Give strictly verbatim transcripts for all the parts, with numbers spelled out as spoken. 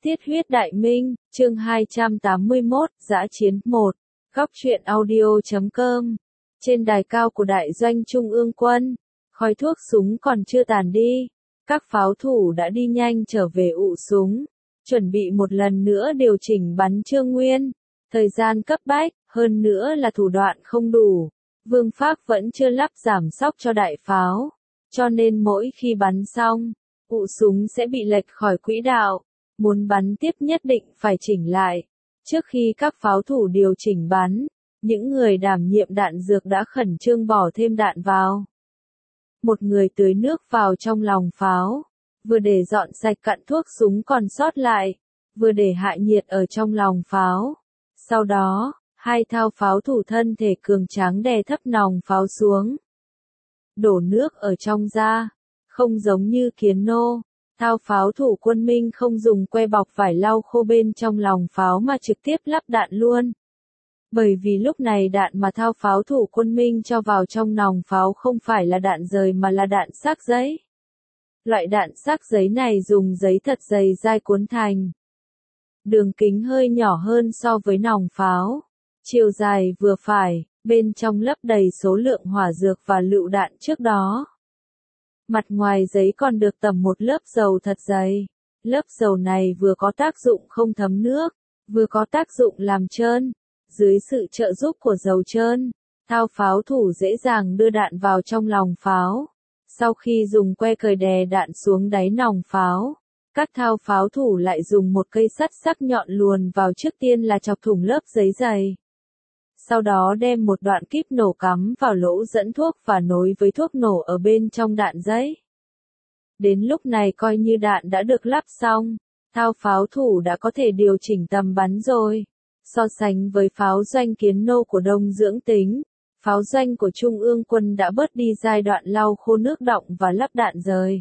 Tiết huyết đại minh, chương hai trăm tám mươi mốt, Dã chiến một. Góc truyện audio chấm com. Trên đài cao của đại doanh trung ương quân, khói thuốc súng còn chưa tàn đi. Các pháo thủ đã đi nhanh trở về ụ súng, chuẩn bị một lần nữa điều chỉnh bắn Trương Nguyên. Thời gian cấp bách, hơn nữa là thủ đoạn không đủ. Vương Phác vẫn chưa lắp giảm sóc cho đại pháo, cho nên mỗi khi bắn xong, ụ súng sẽ bị lệch khỏi quỹ đạo. Muốn bắn tiếp nhất định phải chỉnh lại. Trước khi các pháo thủ điều chỉnh bắn, những người đảm nhiệm đạn dược đã khẩn trương bỏ thêm đạn vào. Một người tưới nước vào trong lòng pháo, vừa để dọn sạch cặn thuốc súng còn sót lại, vừa để hạ nhiệt ở trong lòng pháo. Sau đó, hai thao pháo thủ thân thể cường tráng đè thấp nòng pháo xuống. Đổ nước ở trong ra, không giống như Kiến Nô. Thao pháo thủ quân Minh không dùng que bọc vải lau khô bên trong lòng pháo mà trực tiếp lắp đạn luôn. Bởi vì lúc này đạn mà thao pháo thủ quân Minh cho vào trong nòng pháo không phải là đạn rời mà là đạn xác giấy. Loại đạn xác giấy này dùng giấy thật dày dai cuốn thành. Đường kính hơi nhỏ hơn so với nòng pháo. Chiều dài vừa phải, bên trong lấp đầy số lượng hỏa dược và lựu đạn trước đó. Mặt ngoài giấy còn được tẩm một lớp dầu thật dày. Lớp dầu này vừa có tác dụng không thấm nước, vừa có tác dụng làm trơn. Dưới sự trợ giúp của dầu trơn, thao pháo thủ dễ dàng đưa đạn vào trong lòng pháo. Sau khi dùng que cời đè đạn xuống đáy nòng pháo, các thao pháo thủ lại dùng một cây sắt sắc nhọn luồn vào, trước tiên là chọc thủng lớp giấy dày. Sau đó đem một đoạn kíp nổ cắm vào lỗ dẫn thuốc và nối với thuốc nổ ở bên trong đạn giấy. Đến lúc này coi như đạn đã được lắp xong, thao pháo thủ đã có thể điều chỉnh tầm bắn rồi. So sánh với pháo doanh Kiến Nô của Đông Dưỡng Tính, pháo doanh của Trung ương quân đã bớt đi giai đoạn lau khô nước đọng và lắp đạn rời.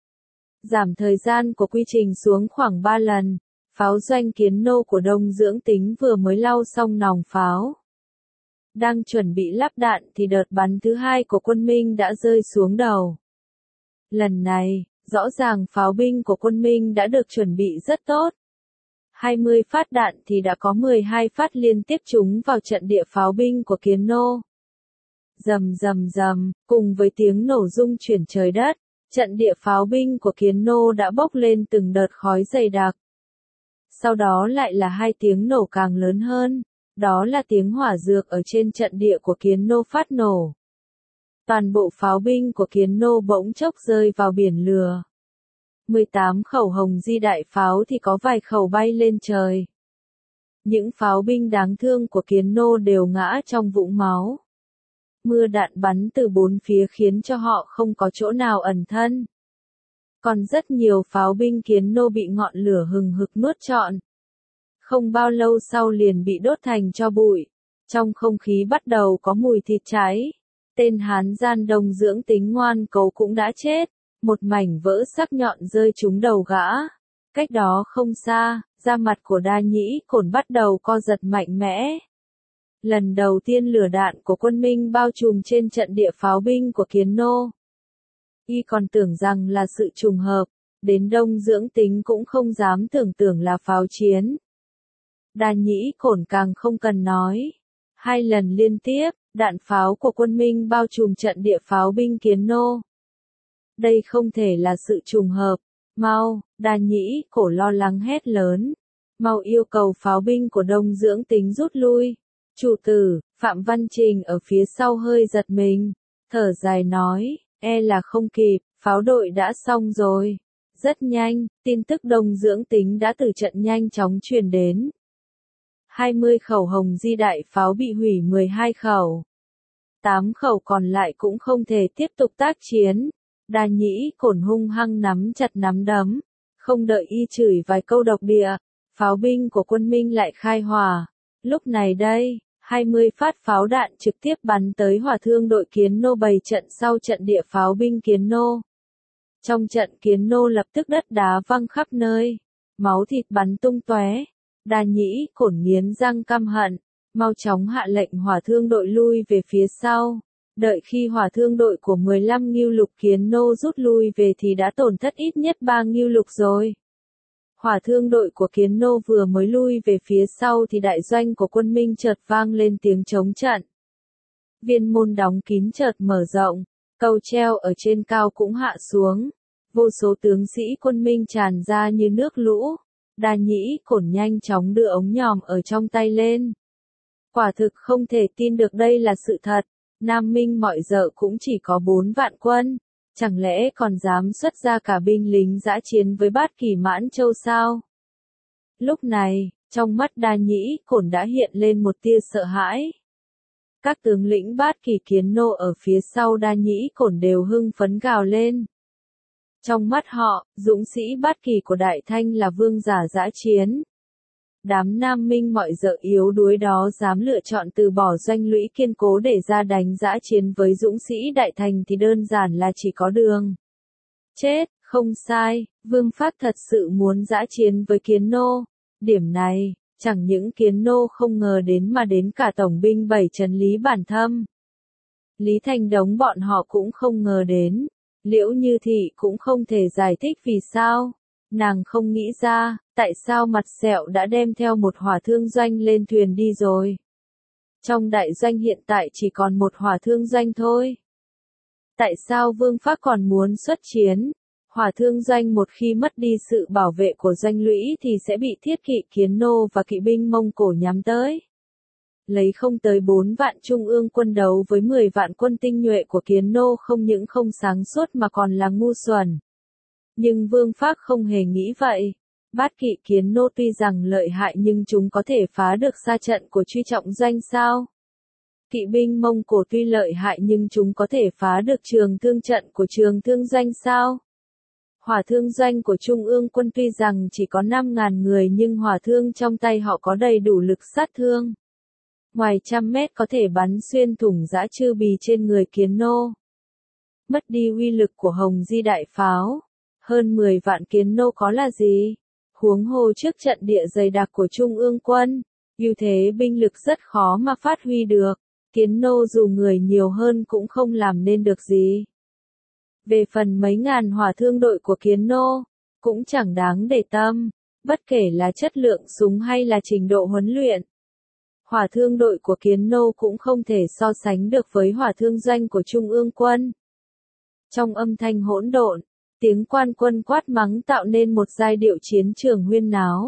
Giảm thời gian của quy trình xuống khoảng ba lần, pháo doanh Kiến Nô của Đông Dưỡng Tính vừa mới lau xong nòng pháo. Đang chuẩn bị lắp đạn thì đợt bắn thứ hai của quân Minh đã rơi xuống đầu. Lần này, rõ ràng pháo binh của quân Minh đã được chuẩn bị rất tốt. hai mươi phát đạn thì đã có mười hai phát liên tiếp trúng vào trận địa pháo binh của Kiến Nô. Rầm rầm rầm, cùng với tiếng nổ rung chuyển trời đất, trận địa pháo binh của Kiến Nô đã bốc lên từng đợt khói dày đặc. Sau đó lại là hai tiếng nổ càng lớn hơn. Đó là tiếng hỏa dược ở trên trận địa của Kiến Nô phát nổ. Toàn bộ pháo binh của Kiến Nô bỗng chốc rơi vào biển lửa. mười tám khẩu hồng di đại pháo thì có vài khẩu bay lên trời. Những pháo binh đáng thương của Kiến Nô đều ngã trong vũng máu. Mưa đạn bắn từ bốn phía khiến cho họ không có chỗ nào ẩn thân. Còn rất nhiều pháo binh Kiến Nô bị ngọn lửa hừng hực nuốt trọn. Không bao lâu sau liền bị đốt thành tro bụi. Trong không khí bắt đầu có mùi thịt cháy. Tên Hán gian Đông Dưỡng Tính ngoan cố cũng đã chết. Một mảnh vỡ sắc nhọn rơi trúng đầu gã. Cách đó không xa, da mặt của Đa Nhĩ Cổn bắt đầu co giật mạnh mẽ. Lần đầu tiên lửa đạn của quân Minh bao trùm trên trận địa pháo binh của Kiến Nô. Y còn tưởng rằng là sự trùng hợp. Đến Đông Dưỡng Tính cũng không dám tưởng tưởng là pháo chiến. Đa Nhĩ Cổn càng không cần nói. Hai lần liên tiếp, đạn pháo của quân Minh bao trùm trận địa pháo binh Kiến Nô. Đây không thể là sự trùng hợp. Mau, Đa Nhĩ Cổn lo lắng hét lớn. Mau yêu cầu pháo binh của Đông Dưỡng Tính rút lui. Chủ tử, Phạm Văn Trình ở phía sau hơi giật mình. Thở dài nói, e là không kịp, pháo đội đã xong rồi. Rất nhanh, tin tức Đông Dưỡng Tính đã từ trận nhanh chóng truyền đến. hai mươi khẩu hồng di đại pháo bị hủy mười hai khẩu. tám khẩu còn lại cũng không thể tiếp tục tác chiến. Đa Nhĩ Cổn hung hăng nắm chặt nắm đấm. Không đợi y chửi vài câu độc địa, pháo binh của quân Minh lại khai hỏa. Lúc này đây, hai mươi phát pháo đạn trực tiếp bắn tới hỏa thương đội Kiến Nô bày trận sau trận địa pháo binh Kiến Nô. Trong trận Kiến Nô lập tức đất đá văng khắp nơi. Máu thịt bắn tung tóe. Đa Nhĩ Cổn nghiến răng căm hận, mau chóng hạ lệnh hỏa thương đội lui về phía sau. Đợi khi hỏa thương đội của mười lăm ngưu lục Kiến Nô rút lui về thì đã tổn thất ít nhất ba ngưu lục rồi. Hỏa thương đội của Kiến Nô vừa mới lui về phía sau thì đại doanh của quân Minh chợt vang lên tiếng chống trận. Viên môn đóng kín chợt mở rộng, cầu treo ở trên cao cũng hạ xuống. Vô số tướng sĩ quân Minh tràn ra như nước lũ. Đa Nhĩ Cổn nhanh chóng đưa ống nhòm ở trong tay lên. Quả thực không thể tin được đây là sự thật. Nam Minh mọi dợ cũng chỉ có bốn vạn quân. Chẳng lẽ còn dám xuất ra cả binh lính dã chiến với Bát Kỳ Mãn Châu sao? Lúc này, trong mắt Đa Nhĩ Cổn đã hiện lên một tia sợ hãi. Các tướng lĩnh Bát Kỳ Kiến Nô ở phía sau Đa Nhĩ Cổn đều hưng phấn gào lên. Trong mắt họ, dũng sĩ Bát Kỳ của Đại Thanh là vương giả dã chiến. Đám Nam Minh mọi dợ yếu đuối đó dám lựa chọn từ bỏ doanh lũy kiên cố để ra đánh dã chiến với dũng sĩ Đại Thành thì đơn giản là chỉ có đường chết. Không sai, Vương Phát thật sự muốn dã chiến với Kiến Nô. Điểm này, chẳng những Kiến Nô không ngờ đến mà đến cả tổng binh bảy trấn Lý Bản Thâm, Lý Thành Đống bọn họ cũng không ngờ đến. Liễu Như Thị cũng không thể giải thích vì sao. Nàng không nghĩ ra, tại sao Mặt Sẹo đã đem theo một hỏa thương doanh lên thuyền đi rồi. Trong đại doanh hiện tại chỉ còn một hỏa thương doanh thôi. Tại sao Vương Phác còn muốn xuất chiến? Hỏa thương doanh một khi mất đi sự bảo vệ của doanh lũy thì sẽ bị thiết kỵ Kiến Nô và kỵ binh Mông Cổ nhắm tới. Lấy không tới bốn vạn trung ương quân đấu với mười vạn quân tinh nhuệ của Kiến Nô không những không sáng suốt mà còn là ngu xuẩn. Nhưng Vương Phác không hề nghĩ vậy. Bát kỵ Kiến Nô tuy rằng lợi hại nhưng chúng có thể phá được sa trận của Truy Trọng Doanh sao? Kỵ binh Mông Cổ tuy lợi hại nhưng chúng có thể phá được Trường Thương trận của Trường Thương Doanh sao? Hỏa thương doanh của Trung ương quân tuy rằng chỉ có năm ngàn người nhưng hỏa thương trong tay họ có đầy đủ lực sát thương. Ngoài trăm mét có thể bắn xuyên thủng dã chư bì trên người Kiến Nô. Mất đi uy lực của Hồng Di đại pháo. Hơn mười vạn Kiến Nô có là gì? Huống hồ trước trận địa dày đặc của Trung ương quân, ưu thế binh lực rất khó mà phát huy được. Kiến Nô dù người nhiều hơn cũng không làm nên được gì. Về phần mấy ngàn hỏa thương đội của Kiến Nô, cũng chẳng đáng để tâm, bất kể là chất lượng súng hay là trình độ huấn luyện. Hỏa thương đội của Kiến Nô cũng không thể so sánh được với hỏa thương doanh của Trung ương quân. Trong âm thanh hỗn độn, tiếng quan quân quát mắng tạo nên một giai điệu chiến trường huyên náo.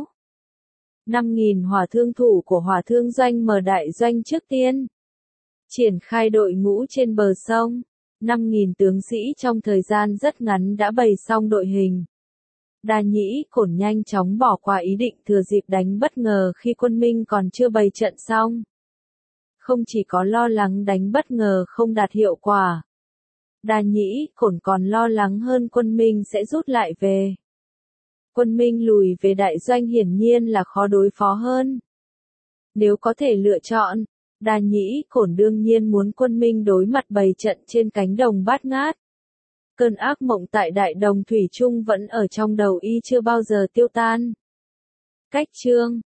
năm nghìn hỏa thương thủ của hỏa thương doanh mở đại doanh trước tiên. Triển khai đội ngũ trên bờ sông. năm nghìn tướng sĩ trong thời gian rất ngắn đã bày xong đội hình. Đa Nhĩ Cổn nhanh chóng bỏ qua ý định thừa dịp đánh bất ngờ khi quân Minh còn chưa bày trận xong. Không chỉ có lo lắng đánh bất ngờ không đạt hiệu quả. Đa Nhĩ Cổn còn lo lắng hơn quân Minh sẽ rút lại về. Quân Minh lùi về đại doanh hiển nhiên là khó đối phó hơn. Nếu có thể lựa chọn, Đa Nhĩ Cổn đương nhiên muốn quân Minh đối mặt bày trận trên cánh đồng bát ngát. Cơn ác mộng tại đại đồng Thủy Trung vẫn ở trong đầu y chưa bao giờ tiêu tan. Cách chương